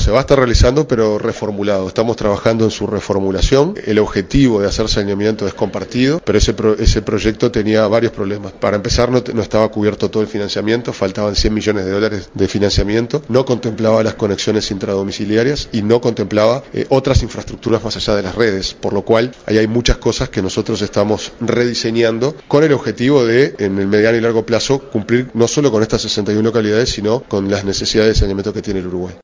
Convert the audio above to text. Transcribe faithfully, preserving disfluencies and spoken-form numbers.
se va a estar realizando, pero reformulado. Estamos trabajando en su reformulación. El objetivo de hacer saneamiento es compartido, pero ese, pro, ese proyecto tenía varios problemas. Para empezar, no, no estaba cubierto todo el financiamiento, faltaban cien millones de dólares de financiamiento, no contemplaba las conexiones intradomiciliarias y no contemplaba eh, otras infraestructuras más allá de las redes, por lo cual ahí hay muchas cosas que nosotros estamos rediseñando con el objetivo de, en el mediano y largo plazo, cumplir no solo con estas sesenta y una localidades, sino con las necesidades de saneamiento que tiene el Uruguay.